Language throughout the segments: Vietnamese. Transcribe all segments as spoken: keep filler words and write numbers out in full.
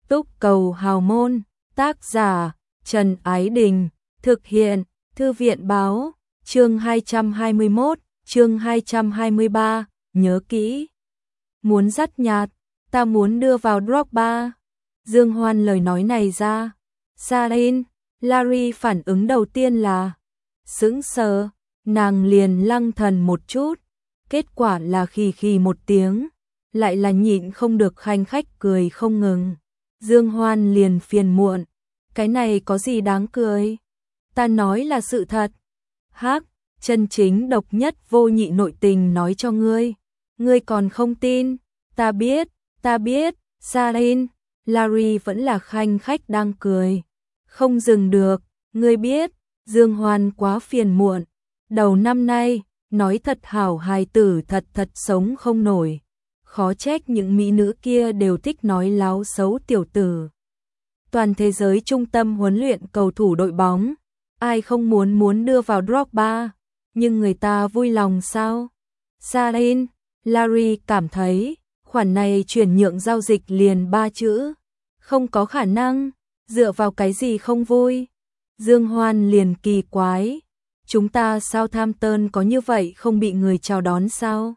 Túc cầu hào môn, tác giả Trần Ái Đình, thực hiện Thư viện báo, chương hai trăm hai mươi mốt, chương hai trăm hai mươi ba, nhớ kỹ. Muốn dắt nhạt, ta muốn đưa vào Drogba. Dương Hoan lời nói này ra. Sarin, Larry phản ứng đầu tiên là sững sờ, nàng liền lăng thần một chút, kết quả là khì khì một tiếng, lại là nhịn không được khanh khách cười không ngừng. Dương Hoan liền phiền muộn, cái này có gì đáng cười? Ta nói là sự thật. Hắc, chân chính độc nhất vô nhị nội tình nói cho ngươi, ngươi còn không tin? Ta biết, ta biết. Sarin, Larry vẫn là khanh khách đang cười, không dừng được. Ngươi biết, Dương Hoan quá phiền muộn. Đầu năm nay, nói thật hảo hài tử thật thật sống không nổi. Khó trách những mỹ nữ kia đều thích nói láo xấu tiểu tử. Toàn thế giới trung tâm huấn luyện cầu thủ đội bóng, ai không muốn muốn đưa vào Drogba, nhưng người ta vui lòng sao? Sarin, Larry cảm thấy, khoản này chuyển nhượng giao dịch liền ba chữ, không có khả năng, dựa vào cái gì không vui? Dương Hoan liền kỳ quái, chúng ta Southampton có như vậy không bị người chào đón sao?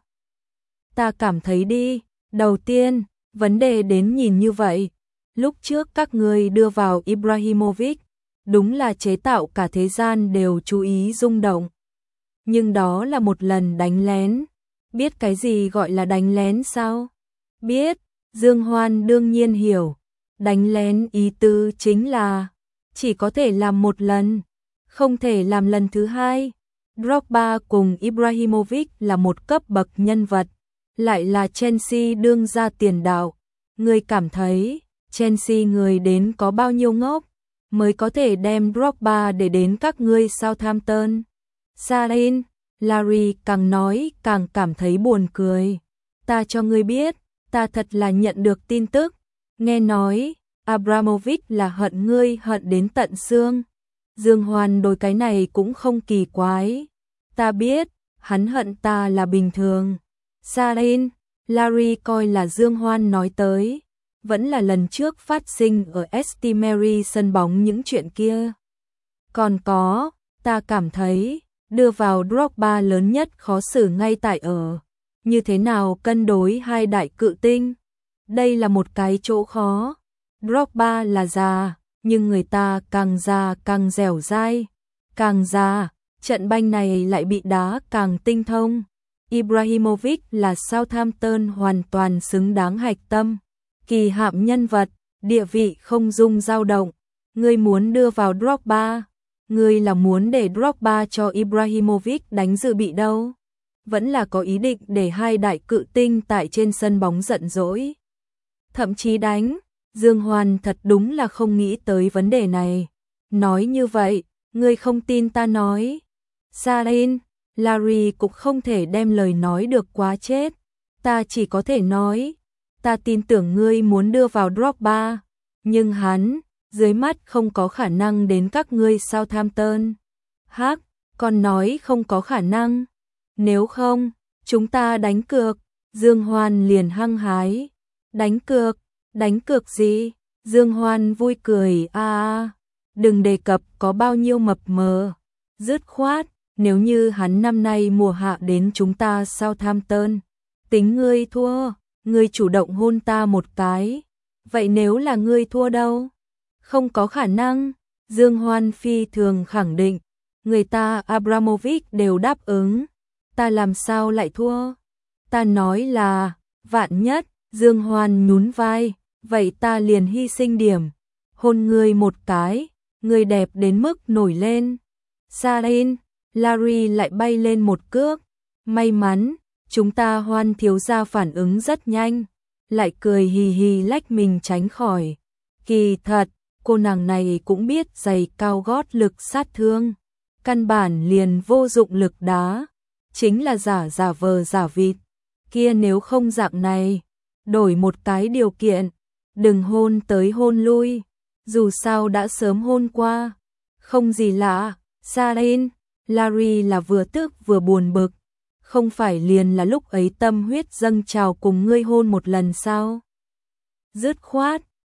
Ta cảm thấy đi, đầu tiên, vấn đề đến nhìn như vậy, lúc trước các người đưa vào Ibrahimovic, đúng là chế tạo cả thế gian đều chú ý rung động. Nhưng đó là một lần đánh lén, biết cái gì gọi là đánh lén sao? Biết, Dương Hoan đương nhiên hiểu, đánh lén ý tứ chính là chỉ có thể làm một lần, không thể làm lần thứ hai. Drogba cùng Ibrahimovic là một cấp bậc nhân vật, lại là Chelsea đương ra tiền đạo. Người cảm thấy Chelsea người đến có bao nhiêu ngốc mới có thể đem Drogba để đến các ngươi Southampton? Sarin, Larry càng nói càng cảm thấy buồn cười. Ta cho ngươi biết, ta thật là nhận được tin tức, nghe nói Abramovich là hận ngươi hận đến tận xương. Dương Hoan đối cái này cũng không kỳ quái. Ta biết, hắn hận ta là bình thường. Sarin, Larry coi là Dương Hoan nói tới, vẫn là lần trước phát sinh ở St Mary sân bóng những chuyện kia. Còn có, ta cảm thấy, đưa vào Drogba lớn nhất khó xử ngay tại ở, như thế nào cân đối hai đại cự tinh. Đây là một cái chỗ khó. Drogba là già, nhưng người ta càng già càng dẻo dai, càng già, trận banh này lại bị đá càng tinh thông. Ibrahimovic là Southampton hoàn toàn xứng đáng hạch tâm, kỳ hạm nhân vật, địa vị không dung dao động. Ngươi muốn đưa vào Drogba, ngươi là muốn để Drogba cho Ibrahimovic đánh dự bị đâu, vẫn là có ý định để hai đại cự tinh tại trên sân bóng giận dỗi, thậm chí đánh. Dương Hoan thật đúng là không nghĩ tới vấn đề này. Nói như vậy, ngươi không tin ta nói. Sarin, Larry cũng không thể đem lời nói được quá chết. Ta chỉ có thể nói, ta tin tưởng ngươi muốn đưa vào Drogba, nhưng hắn, dưới mắt không có khả năng đến các ngươi Southampton. Hắc, còn nói không có khả năng. Nếu không, chúng ta đánh cược. Dương Hoan liền hăng hái. Đánh cược? Đánh cược gì? Dương Hoan vui cười a à, đừng đề cập có bao nhiêu mập mờ. Dứt khoát, nếu như hắn năm nay mùa hạ đến chúng ta Southampton, tính ngươi thua, ngươi chủ động hôn ta một cái. Vậy nếu là ngươi thua đâu? Không có khả năng. Dương Hoan phi thường khẳng định, người ta Abramovich đều đáp ứng, ta làm sao lại thua? Ta nói là, vạn nhất. Dương Hoan nhún vai, vậy ta liền hy sinh điểm, hôn ngươi một cái, ngươi đẹp đến mức nổi lên. Sarin, Larry lại bay lên một cước. May mắn, chúng ta Hoan thiếu gia phản ứng rất nhanh, lại cười hì hì lách mình tránh khỏi. Kỳ thật, cô nàng này cũng biết giày cao gót lực sát thương, căn bản liền vô dụng lực đá, chính là giả giả vờ giả vịt. Kia nếu không dạng này, đổi một cái điều kiện, đừng hôn tới hôn lui, dù sao đã sớm hôn qua, không gì lạ. Sarin, Larry là vừa tức vừa buồn bực, không phải liền là lúc ấy tâm huyết dâng trào cùng ngươi hôn một lần sao? Dứt khoát,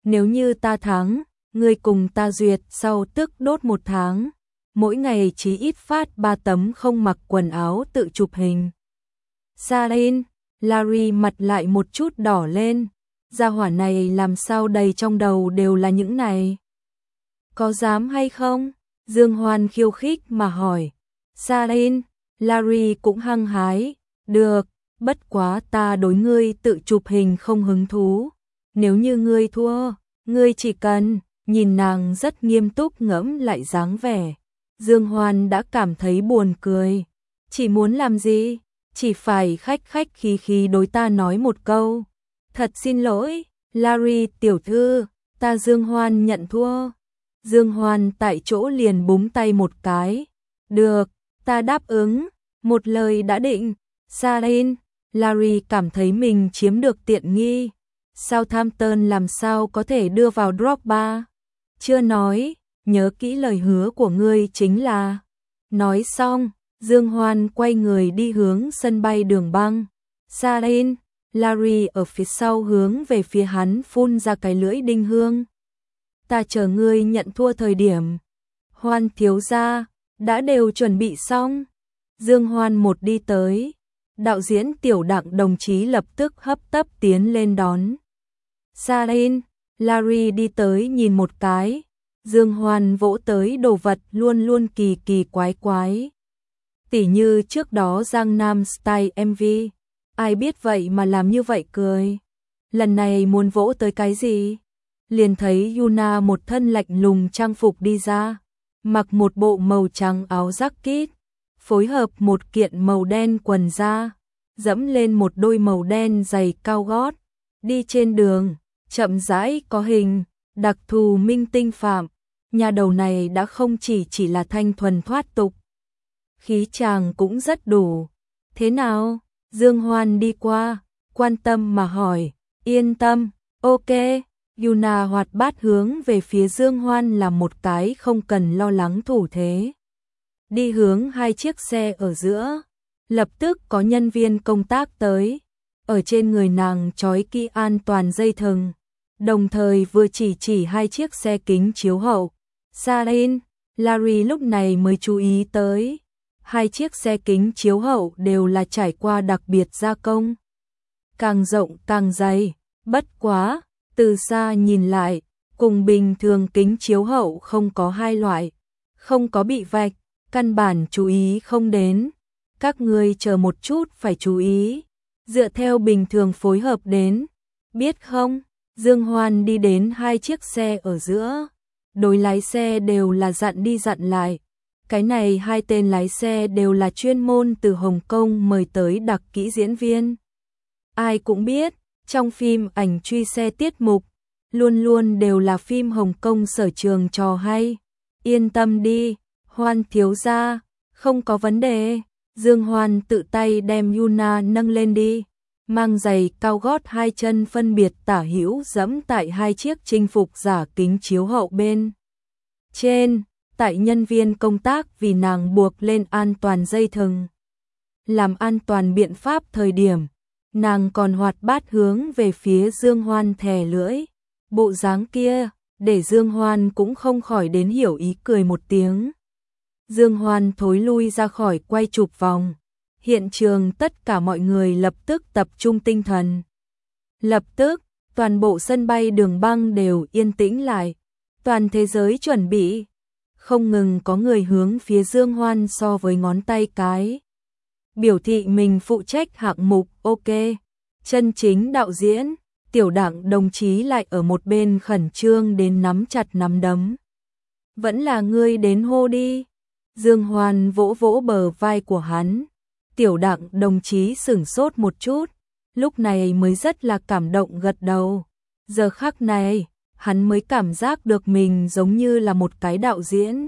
Nếu như ta thắng, ngươi cùng ta duyệt sau tức đốt một tháng, mỗi ngày chí ít phát ba tấm không mặc quần áo tự chụp hình. Sarin, Larry mặt lại một chút đỏ lên, gia hỏa này làm sao đầy trong đầu đều là những này. Có dám hay không? Dương Hoan khiêu khích mà hỏi. Sarin, Larry cũng hăng hái, được, bất quá ta đối ngươi tự chụp hình không hứng thú. Nếu như ngươi thua, ngươi chỉ cần, nhìn nàng rất nghiêm túc ngẫm lại dáng vẻ. Dương Hoan đã cảm thấy buồn cười. Chỉ muốn làm gì? Chỉ phải khách khách khí khí đối ta nói một câu. Thật xin lỗi, Larry tiểu thư, ta Dương Hoan nhận thua. Dương Hoan tại chỗ liền búng tay một cái. Được, ta đáp ứng, một lời đã định. Sarin, Larry cảm thấy mình chiếm được tiện nghi. Southampton làm sao có thể đưa vào Drogba? Chưa nói, nhớ kỹ lời hứa của ngươi chính là. Nói xong, Dương Hoan quay người đi hướng sân bay Đường Băng. Sarin, Larry ở phía sau hướng về phía hắn phun ra cái lưỡi đinh hương. Ta chờ ngươi nhận thua thời điểm. Hoan thiếu gia, đã đều chuẩn bị xong. Dương Hoan một đi tới. Đạo diễn Tiểu Đặng đồng chí lập tức hấp tấp tiến lên đón. Sarin, Larry đi tới nhìn một cái. Dương Hoan vỗ tới đồ vật luôn luôn kỳ kỳ quái quái. Tỉ như trước đó Giang Nam Style em vê. Ai biết vậy mà làm như vậy cười. Lần này muốn vỗ tới cái gì? Liền thấy Yuna một thân lạnh lùng trang phục đi ra. Mặc một bộ màu trắng áo jacket. Phối hợp một kiện màu đen quần da. Dẫm lên một đôi màu đen giày cao gót. Đi trên đường, chậm rãi có hình, đặc thù minh tinh phạm. Nhà đầu này đã không chỉ chỉ là thanh thuần thoát tục. Khí chàng cũng rất đủ. Thế nào? Dương Hoan đi qua, quan tâm mà hỏi. Yên tâm, ok. Yuna hoạt bát hướng về phía Dương Hoan là một cái không cần lo lắng thủ thế. Đi hướng hai chiếc xe ở giữa. Lập tức có nhân viên công tác tới. Ở trên người nàng trói kỹ an toàn dây thừng. Đồng thời vừa chỉ chỉ hai chiếc xe kính chiếu hậu. Sarin, Larry lúc này mới chú ý tới. Hai chiếc xe kính chiếu hậu đều là trải qua đặc biệt gia công. Càng rộng càng dày, bất quá, từ xa nhìn lại, cùng bình thường kính chiếu hậu không có hai loại. Không có bị vạch, căn bản chú ý không đến. Các ngươi chờ một chút phải chú ý. Dựa theo bình thường phối hợp đến. Biết không? Dương Hoan đi đến hai chiếc xe ở giữa. Đối lái xe đều là dặn đi dặn lại. Cái này hai tên lái xe đều là chuyên môn từ Hồng Kông mời tới đặc kỹ diễn viên. Ai cũng biết, trong phim ảnh truy xe tiết mục, luôn luôn đều là phim Hồng Kông sở trường trò hay. Yên tâm đi, Hoan thiếu gia, không có vấn đề. Dương Hoan tự tay đem Yuna nâng lên đi. Mang giày cao gót hai chân phân biệt tả hữu dẫm tại hai chiếc chinh phục giả kính chiếu hậu bên trên. Tại nhân viên công tác vì nàng buộc lên an toàn dây thừng. Làm an toàn biện pháp thời điểm, nàng còn hoạt bát hướng về phía Dương Hoan thè lưỡi. Bộ dáng kia, để Dương Hoan cũng không khỏi đến hiểu ý cười một tiếng. Dương Hoan thối lui ra khỏi quay chụp vòng. Hiện trường tất cả mọi người lập tức tập trung tinh thần. Lập tức, toàn bộ sân bay Đường Băng đều yên tĩnh lại. Toàn thế giới chuẩn bị. Không ngừng có người hướng phía Dương Hoan so với ngón tay cái. Biểu thị mình phụ trách hạng mục ok. Chân chính đạo diễn, Tiểu Đặng đồng chí lại ở một bên khẩn trương đến nắm chặt nắm đấm. Vẫn là ngươi đến hô đi. Dương Hoan vỗ vỗ bờ vai của hắn. Tiểu Đặng đồng chí sửng sốt một chút. Lúc này mới rất là cảm động gật đầu. Giờ khắc này, hắn mới cảm giác được mình giống như là một cái đạo diễn.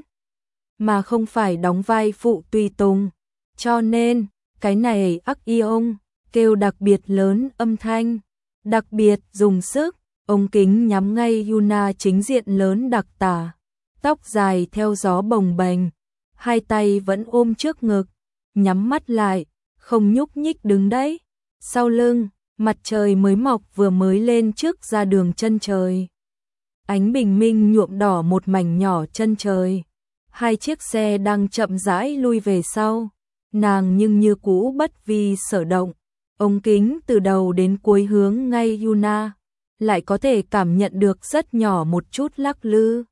Mà không phải đóng vai phụ tùy tùng. Cho nên, cái này ắc y ông, kêu đặc biệt lớn âm thanh. Đặc biệt dùng sức, ống kính nhắm ngay Yuna chính diện lớn đặc tả. Tóc dài theo gió bồng bềnh. Hai tay vẫn ôm trước ngực. Nhắm mắt lại, không nhúc nhích đứng đấy. Sau lưng, mặt trời mới mọc vừa mới lên trước ra đường chân trời. Ánh bình minh nhuộm đỏ một mảnh nhỏ chân trời. Hai chiếc xe đang chậm rãi lui về sau. Nàng nhưng như cũ bất vi sở động. Ống kính từ đầu đến cuối hướng ngay Yuna. Lại có thể cảm nhận được rất nhỏ một chút lắc lư.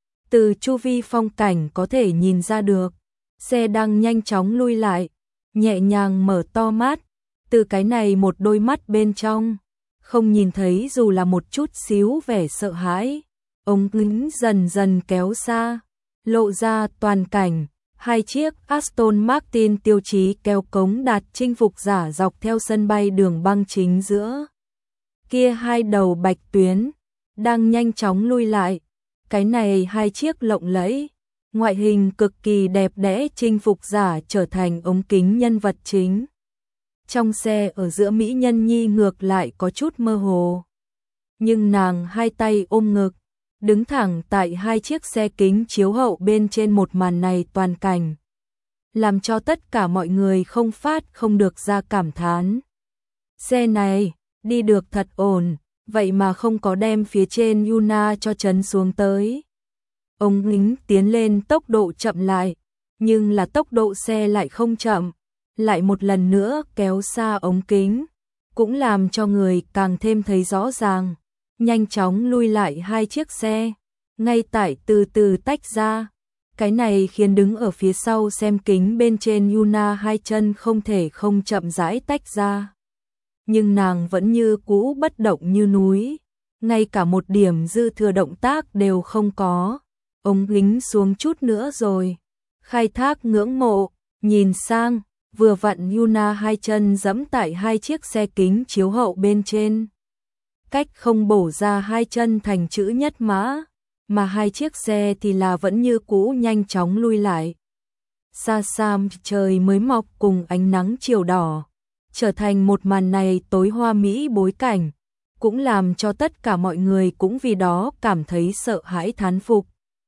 Từ chu vi phong cảnh có thể nhìn ra được. Xe đang nhanh chóng lui lại. Nhẹ nhàng mở to mắt. Từ cái này một đôi mắt bên trong. Không nhìn thấy dù là một chút xíu vẻ sợ hãi. Ống kính dần dần kéo xa. Lộ ra toàn cảnh. Hai chiếc Aston Martin tiêu chí kéo cống đạt chinh phục giả dọc theo sân bay đường băng chính giữa. Kia hai đầu bạch tuyến, đang nhanh chóng lui lại. Cái này hai chiếc lộng lẫy, ngoại hình cực kỳ đẹp đẽ chinh phục giả trở thành ống kính nhân vật chính. Trong xe ở giữa mỹ nhân nhi ngược lại có chút mơ hồ. Nhưng nàng hai tay ôm ngực, đứng thẳng tại hai chiếc xe kính chiếu hậu bên trên một màn này toàn cảnh. Làm cho tất cả mọi người không phát không được ra cảm thán. Xe này, đi được thật ổn, vậy mà không có đem phía trên Yuna cho chấn xuống tới. Ống kính tiến lên tốc độ chậm lại, nhưng là tốc độ xe lại không chậm, lại một lần nữa kéo xa ống kính, cũng làm cho người càng thêm thấy rõ ràng. Nhanh chóng lui lại hai chiếc xe, ngay tại từ từ tách ra. Cái này khiến đứng ở phía sau xem kính bên trên Yuna hai chân không thể không chậm rãi tách ra. Nhưng nàng vẫn như cũ bất động như núi, ngay cả một điểm dư thừa động tác đều không có. Ống kính xuống chút nữa rồi, khai thác ngưỡng mộ, nhìn sang, vừa vặn Yuna hai chân giẫm tại hai chiếc xe kính chiếu hậu bên trên. Cách không bổ ra hai chân thành chữ nhất mã, mà hai chiếc xe thì là vẫn như cũ nhanh chóng lui lại. Xa xa trời mới mọc cùng ánh nắng chiều đỏ, trở thành một màn này tối hoa mỹ bối cảnh, cũng làm cho tất cả mọi người cũng vì đó cảm thấy sợ hãi thán phục.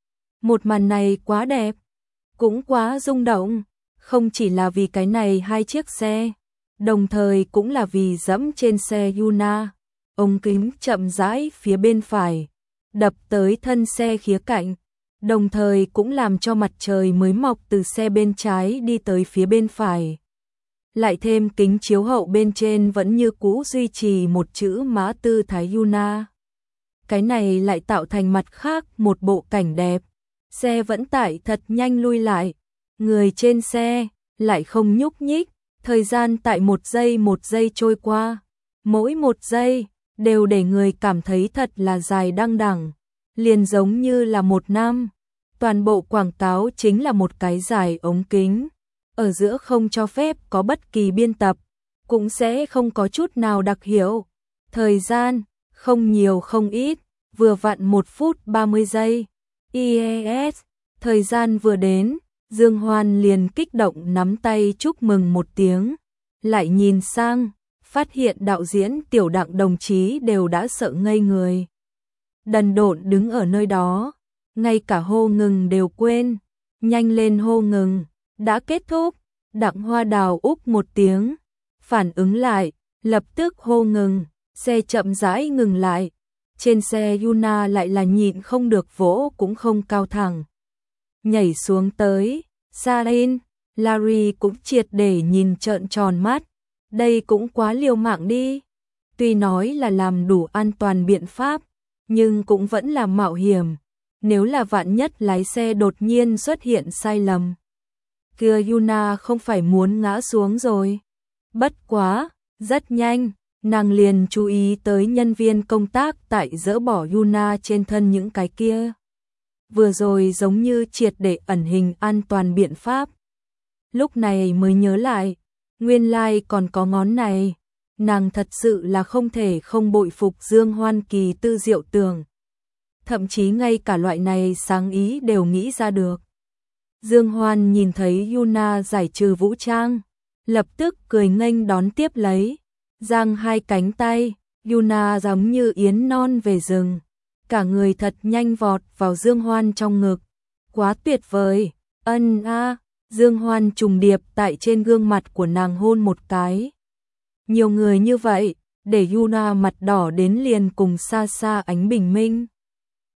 Một màn này quá đẹp, cũng quá rung động, không chỉ là vì cái này hai chiếc xe, đồng thời cũng là vì dẫm trên xe Yuna. Ống kính chậm rãi phía bên phải, đập tới thân xe khía cạnh, đồng thời cũng làm cho mặt trời mới mọc từ xe bên trái đi tới phía bên phải. Lại thêm kính chiếu hậu bên trên vẫn như cũ duy trì một chữ mã tư thái Yuna. Cái này lại tạo thành mặt khác một bộ cảnh đẹp. Xe vẫn tải thật nhanh lui lại, người trên xe lại không nhúc nhích, thời gian tại một giây một giây trôi qua, mỗi một giây đều để người cảm thấy thật là dài đăng đẳng, liền giống như là một năm. Toàn bộ quảng cáo chính là một cái dài ống kính, ở giữa không cho phép có bất kỳ biên tập, cũng sẽ không có chút nào đặc hiệu. Thời gian, không nhiều không ít, vừa vặn một phút ba mươi giây. i e ét, thời gian vừa đến, Dương Hoan liền kích động nắm tay chúc mừng một tiếng, lại nhìn sang, phát hiện đạo diễn Tiểu Đặng đồng chí đều đã sợ ngây người. Đần độn đứng ở nơi đó, ngay cả hô ngừng đều quên, nhanh lên hô ngừng, đã kết thúc. Đặng Hoa Đào úc một tiếng, phản ứng lại, lập tức hô ngừng, xe chậm rãi ngừng lại. Trên xe Yuna lại là nhịn không được vỗ cũng không cao thẳng. Nhảy xuống tới, Sarin, Larry cũng triệt để nhìn trợn tròn mắt. Đây cũng quá liều mạng đi. Tuy nói là làm đủ an toàn biện pháp, nhưng cũng vẫn là mạo hiểm. Nếu là vạn nhất lái xe đột nhiên xuất hiện sai lầm, kia Yuna không phải muốn ngã xuống rồi. Bất quá, rất nhanh, nàng liền chú ý tới nhân viên công tác tại dỡ bỏ Yuna trên thân những cái kia. Vừa rồi giống như triệt để ẩn hình an toàn biện pháp. Lúc này mới nhớ lại, nguyên lai like còn có ngón này. Nàng thật sự là không thể không bội phục Dương Hoan kỳ tư diệu tưởng. Thậm chí ngay cả loại này sáng ý đều nghĩ ra được. Dương Hoan nhìn thấy Yuna giải trừ vũ trang, lập tức cười nghênh đón tiếp lấy, giang hai cánh tay, Yuna giống như yến non về rừng, cả người thật nhanh vọt vào Dương Hoan trong ngực, quá tuyệt vời, ân a, Dương Hoan trùng điệp tại trên gương mặt của nàng hôn một cái. Nhiều người như vậy, để Yuna mặt đỏ đến liền cùng xa xa ánh bình minh.